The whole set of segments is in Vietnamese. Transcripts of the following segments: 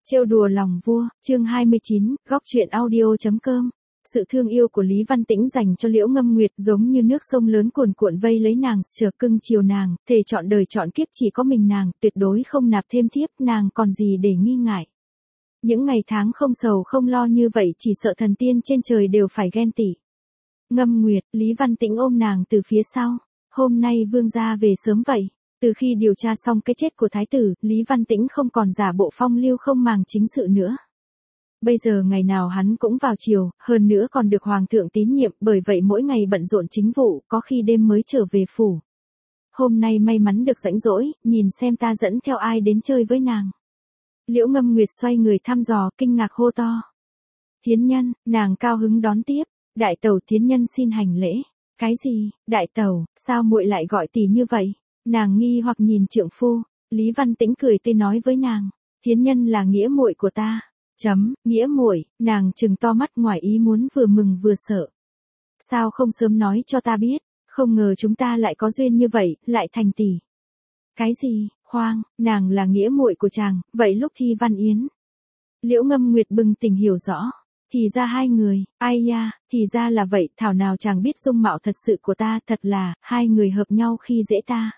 Trêu đùa lòng vua, chương 29, góc truyện audio.com. Sự thương yêu của Lý Văn Tĩnh dành cho Liễu Ngâm Nguyệt giống như nước sông lớn cuồn cuộn vây lấy nàng, chờ cưng chiều nàng, thề chọn đời chọn kiếp chỉ có mình nàng, tuyệt đối không nạp thêm thiếp, nàng còn gì để nghi ngại. Những ngày tháng không sầu không lo như vậy chỉ sợ thần tiên trên trời đều phải ghen tị. Ngâm Nguyệt, Lý Văn Tĩnh ôm nàng từ phía sau. Hôm nay vương gia về sớm vậy. Từ khi điều tra xong cái chết của thái tử, Lý Văn Tĩnh không còn giả bộ phong lưu không màng chính sự nữa. Bây giờ ngày nào hắn cũng vào chiều, hơn nữa còn được hoàng thượng tín nhiệm, bởi vậy mỗi ngày bận rộn chính vụ, có khi đêm mới trở về phủ. Hôm nay may mắn được rảnh rỗi, nhìn xem ta dẫn theo ai đến chơi với nàng. Liễu Ngâm Nguyệt xoay người thăm dò, kinh ngạc hô to. Thiến nhân, nàng cao hứng đón tiếp. Đại tẩu, thiến nhân xin hành lễ. Cái gì, đại tẩu, sao muội lại gọi tỷ như vậy? Nàng nghi hoặc nhìn trượng phu. Lý Văn Tĩnh cười tươi nói với nàng, thiến nhân là nghĩa muội của ta. Nghĩa muội, nàng trừng to mắt ngoài ý muốn vừa mừng vừa sợ. Sao không sớm nói cho ta biết, không ngờ chúng ta lại có duyên như vậy, lại thành tỷ. Cái gì, khoan, nàng là nghĩa muội của chàng, vậy lúc thi văn yến. Liễu Ngâm Nguyệt bừng tỉnh hiểu rõ. Thì ra hai người, ai ya, thì ra là vậy, thảo nào chàng biết dung mạo thật sự của ta, thật là, hai người hợp nhau khi dễ ta.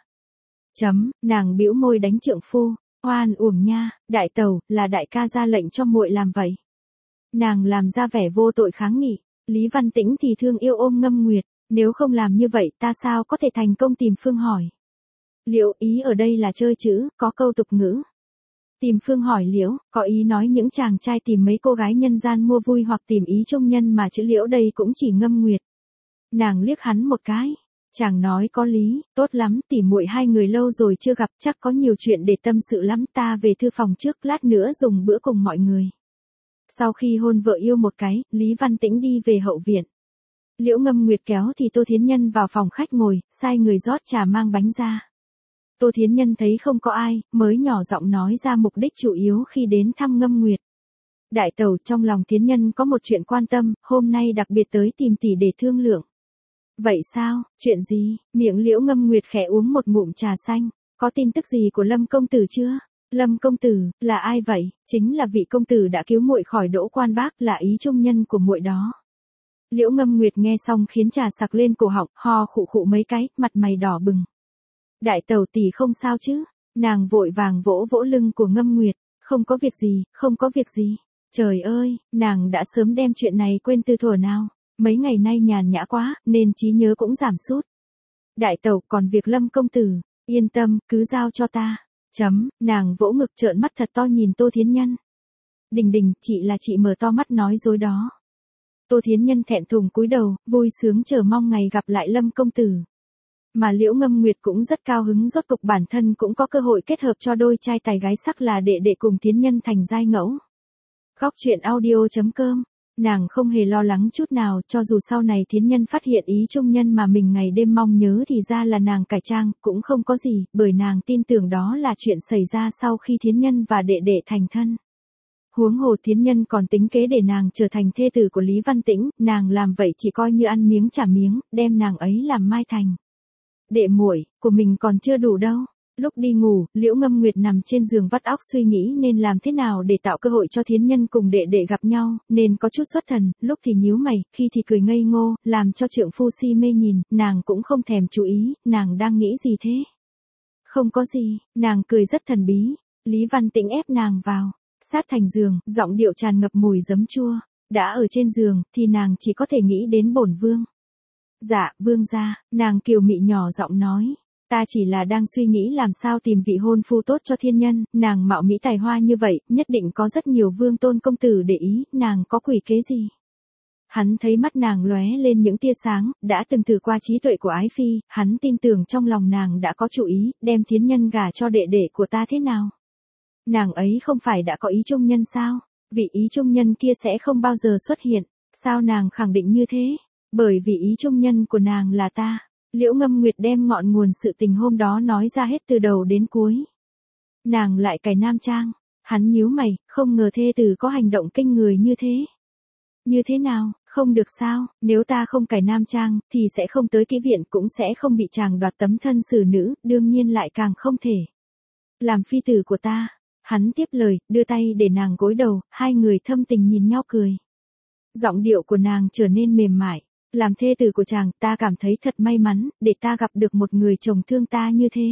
Nàng bĩu môi đánh trượng phu, oan uổng nha, đại tẩu, là đại ca ra lệnh cho muội làm vậy. Nàng làm ra vẻ vô tội kháng nghị, Lý Văn Tĩnh thì thương yêu ôm Ngâm Nguyệt, nếu không làm như vậy ta sao có thể thành công tìm Phương hỏi. Liễu ý ở đây là chơi chữ, có câu tục ngữ. Tìm Phương hỏi Liễu, có ý nói những chàng trai tìm mấy cô gái nhân gian mua vui hoặc tìm ý trung nhân mà chữ Liễu đây cũng chỉ Ngâm Nguyệt. Nàng liếc hắn một cái. Chàng nói có lý, tốt lắm, tỉ muội hai người lâu rồi chưa gặp, chắc có nhiều chuyện để tâm sự lắm, ta về thư phòng trước, lát nữa dùng bữa cùng mọi người. Sau khi hôn vợ yêu một cái, Lý Văn Tĩnh đi về hậu viện. Liễu Ngâm Nguyệt kéo thì Tô Thiến Nhân vào phòng khách ngồi, sai người rót trà mang bánh ra. Tô Thiến Nhân thấy không có ai, mới nhỏ giọng nói ra mục đích chủ yếu khi đến thăm Ngâm Nguyệt. Đại tẩu, trong lòng Thiến Nhân có một chuyện quan tâm, hôm nay đặc biệt tới tìm tỷ để thương lượng. Vậy sao, chuyện gì? Miệng Liễu Ngâm Nguyệt khẽ uống một ngụm trà xanh. Có tin tức gì của Lâm công tử chưa? Lâm công tử, là ai vậy? Chính là vị công tử đã cứu muội khỏi Đỗ Quan Bác, là ý trung nhân của muội đó. Liễu Ngâm Nguyệt nghe xong khiến trà sặc lên cổ họng, ho khụ khụ mấy cái, mặt mày đỏ bừng. Đại tẩu tỷ không sao chứ? Nàng vội vàng vỗ vỗ lưng của Ngâm Nguyệt, không có việc gì, không có việc gì. Trời ơi, nàng đã sớm đem chuyện này quên từ thuở nào. Mấy ngày nay nhàn nhã quá, nên trí nhớ cũng giảm sút. Đại tẩu, còn việc Lâm công tử, yên tâm, cứ giao cho ta. Nàng vỗ ngực trợn mắt thật to nhìn Tô Thiến Nhân. Đình, chị là chị mở to mắt nói dối đó. Tô Thiến Nhân thẹn thùng cúi đầu, vui sướng chờ mong ngày gặp lại Lâm công tử. Mà Liễu Ngâm Nguyệt cũng rất cao hứng, rốt cục bản thân cũng có cơ hội kết hợp cho đôi trai tài gái sắc là đệ đệ cùng Thiến Nhân thành giai ngẫu. Góc truyện audio.com. Nàng không hề lo lắng chút nào, cho dù sau này Thiến Nhân phát hiện ý trung nhân mà mình ngày đêm mong nhớ thì ra là nàng cải trang, cũng không có gì, bởi nàng tin tưởng đó là chuyện xảy ra sau khi Thiến Nhân và đệ đệ thành thân. Huống hồ Thiến Nhân còn tính kế để nàng trở thành thê tử của Lý Văn Tĩnh, nàng làm vậy chỉ coi như ăn miếng trả miếng, đem nàng ấy làm mai thành. Đệ muội của mình còn chưa đủ đâu. Lúc đi ngủ, Liễu Ngâm Nguyệt nằm trên giường vắt óc suy nghĩ nên làm thế nào để tạo cơ hội cho Thiến Nhân cùng đệ đệ gặp nhau, nên có chút xuất thần, lúc thì nhíu mày, khi thì cười ngây ngô, làm cho trượng phu si mê nhìn, nàng cũng không thèm chú ý, nàng đang nghĩ gì thế? Không có gì, nàng cười rất thần bí. Lý Văn Tĩnh ép nàng vào, sát thành giường, giọng điệu tràn ngập mùi giấm chua. Đã ở trên giường, thì nàng chỉ có thể nghĩ đến bổn vương. Dạ, vương gia, nàng kiều mị nhỏ giọng nói. Ta chỉ là đang suy nghĩ làm sao tìm vị hôn phu tốt cho Thiên Nhân, nàng mạo mỹ tài hoa như vậy, nhất định có rất nhiều vương tôn công tử để ý, nàng có quỷ kế gì? Hắn thấy mắt nàng lóe lên những tia sáng, đã từng thử qua trí tuệ của ái phi, hắn tin tưởng trong lòng nàng đã có chủ ý, đem Thiến Nhân gả cho đệ đệ của ta thế nào? Nàng ấy không phải đã có ý trung nhân sao? Vị ý trung nhân kia sẽ không bao giờ xuất hiện, sao nàng khẳng định như thế? Bởi vì ý trung nhân của nàng là ta. Liễu Ngâm Nguyệt đem ngọn nguồn sự tình hôm đó nói ra hết từ đầu đến cuối. Nàng lại cài nam trang, hắn nhíu mày, không ngờ thê tử có hành động kinh người như thế. Như thế nào, không được sao, nếu ta không cài nam trang, thì sẽ không tới kỹ viện, cũng sẽ không bị chàng đoạt tấm thân xử nữ, đương nhiên lại càng không thể. Làm phi tử của ta, Hắn tiếp lời, đưa tay để nàng gối đầu, hai người thâm tình nhìn nhau cười. Giọng điệu của nàng trở nên mềm mại. Làm thê tử của chàng, ta cảm thấy thật may mắn, để ta gặp được một người chồng thương ta như thế.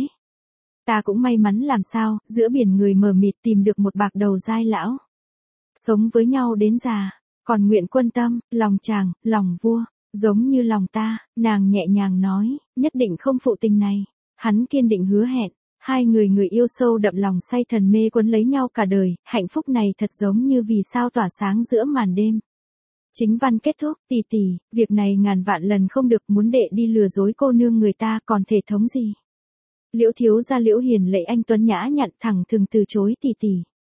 Ta cũng may mắn làm sao, giữa biển người mờ mịt tìm được một bạc đầu giai lão. Sống với nhau đến già, còn nguyện quân tâm, lòng chàng, lòng vua, giống như lòng ta, nàng nhẹ nhàng nói, nhất định không phụ tình này. Hắn kiên định hứa hẹn, hai người người yêu sâu đậm lòng say thần mê quấn lấy nhau cả đời, hạnh phúc này thật giống như vì sao tỏa sáng giữa màn đêm. Chính văn kết thúc, tỷ tỷ, việc này ngàn vạn lần không được, muốn đệ đi lừa dối cô nương người ta còn thể thống gì. Liễu thiếu gia Liễu Hiền Lệ anh tuấn nhã nhặn thẳng thừng từ chối tỷ tỷ.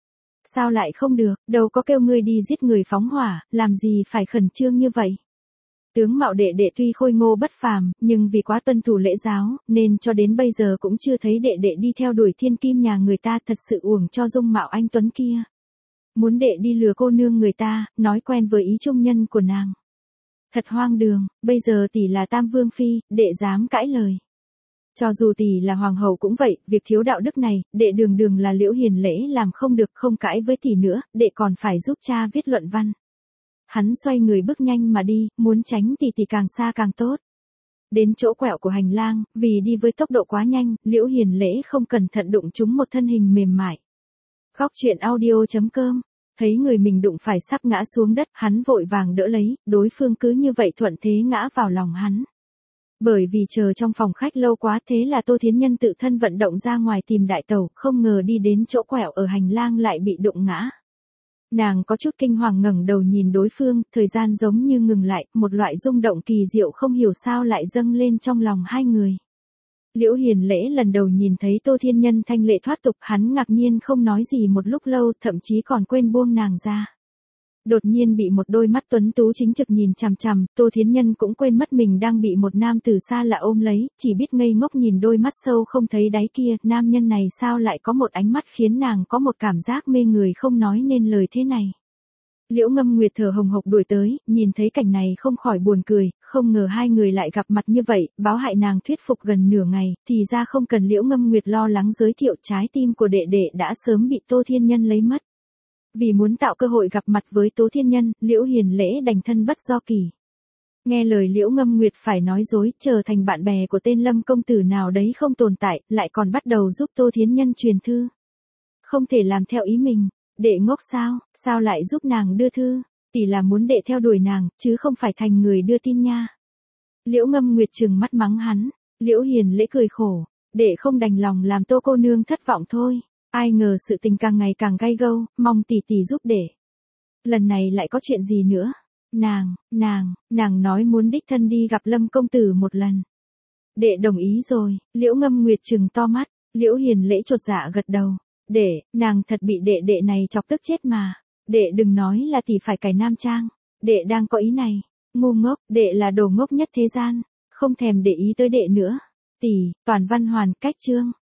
Sao lại không được, đâu có kêu ngươi đi giết người phóng hỏa, làm gì phải khẩn trương như vậy. Tướng mạo đệ đệ tuy khôi ngô bất phàm, nhưng vì quá tuân thủ lễ giáo, nên cho đến bây giờ cũng chưa thấy đệ đệ đi theo đuổi thiên kim nhà người ta, thật sự uổng cho dung mạo anh tuấn kia. Muốn đệ đi lừa cô nương người ta, nói quen với ý trung nhân của nàng. Thật hoang đường, bây giờ tỷ là Tam Vương Phi, đệ dám cãi lời. Cho dù tỷ là hoàng hậu cũng vậy, việc thiếu đạo đức này, đệ đường đường là Liễu Hiền Lễ làm không được, không cãi với tỷ nữa, đệ còn phải giúp cha viết luận văn. Hắn xoay người bước nhanh mà đi, muốn tránh tỷ tỷ càng xa càng tốt. Đến chỗ quẹo của hành lang, vì đi với tốc độ quá nhanh, Liễu Hiền Lễ không cẩn thận đụng trúng một thân hình mềm mại. Góc truyện audio.com. Thấy người mình đụng phải sắp ngã xuống đất, hắn vội vàng đỡ lấy, đối phương cứ như vậy thuận thế ngã vào lòng hắn. Bởi vì chờ trong phòng khách lâu quá, thế là Tô Thiến Nhân tự thân vận động ra ngoài tìm đại tẩu, không ngờ đi đến chỗ quẹo ở hành lang lại bị đụng ngã. Nàng có chút kinh hoàng ngẩng đầu nhìn đối phương, thời gian giống như ngừng lại, một loại rung động kỳ diệu không hiểu sao lại dâng lên trong lòng hai người. Liễu Hiền Lễ lần đầu nhìn thấy Tô Thiên Nhân thanh lệ thoát tục, hắn ngạc nhiên không nói gì một lúc lâu, thậm chí còn quên buông nàng ra. Đột nhiên bị một đôi mắt tuấn tú chính trực nhìn chằm chằm, Tô Thiến Nhân cũng quên mất mình đang bị một nam tử xa lạ ôm lấy, chỉ biết ngây ngốc nhìn đôi mắt sâu không thấy đáy kia, nam nhân này sao lại có một ánh mắt khiến nàng có một cảm giác mê người không nói nên lời thế này. Liễu Ngâm Nguyệt thở hồng hộc đuổi tới, nhìn thấy cảnh này không khỏi buồn cười, không ngờ hai người lại gặp mặt như vậy, báo hại nàng thuyết phục gần nửa ngày, thì ra không cần Liễu Ngâm Nguyệt lo lắng giới thiệu, trái tim của đệ đệ đã sớm bị Tô Thiên Nhân lấy mất. Vì muốn tạo cơ hội gặp mặt với Tố Thiên Nhân, Liễu Hiền Lễ đành thân bất do kỳ. Nghe lời Liễu Ngâm Nguyệt phải nói dối, trở thành bạn bè của tên Lâm công tử nào đấy không tồn tại, lại còn bắt đầu giúp Tô Thiến Nhân truyền thư. Không thể làm theo ý mình, đệ ngốc sao lại giúp nàng đưa thư, tỷ là muốn đệ theo đuổi nàng, chứ không phải thành người đưa tin nha. Liễu Ngâm Nguyệt trừng mắt mắng hắn, Liễu Hiền Lễ cười khổ, đệ không đành lòng làm Tô cô nương thất vọng thôi. Ai ngờ sự tình càng ngày càng gay gâu, mong tỷ tỷ giúp đệ. Lần này lại có chuyện gì nữa? Nàng nói muốn đích thân đi gặp Lâm công tử một lần. Đệ đồng ý rồi, Liễu Ngâm Nguyệt trừng to mắt, Liễu Hiền Lễ chột dạ gật đầu. Đệ, nàng thật bị đệ này chọc tức chết mà. Đệ đừng nói là tỷ phải cải nam trang. Đệ đang có ý này. Ngu ngốc, đệ là đồ ngốc nhất thế gian. Không thèm để ý tới đệ nữa. Tỷ, toàn văn hoàn cách chương.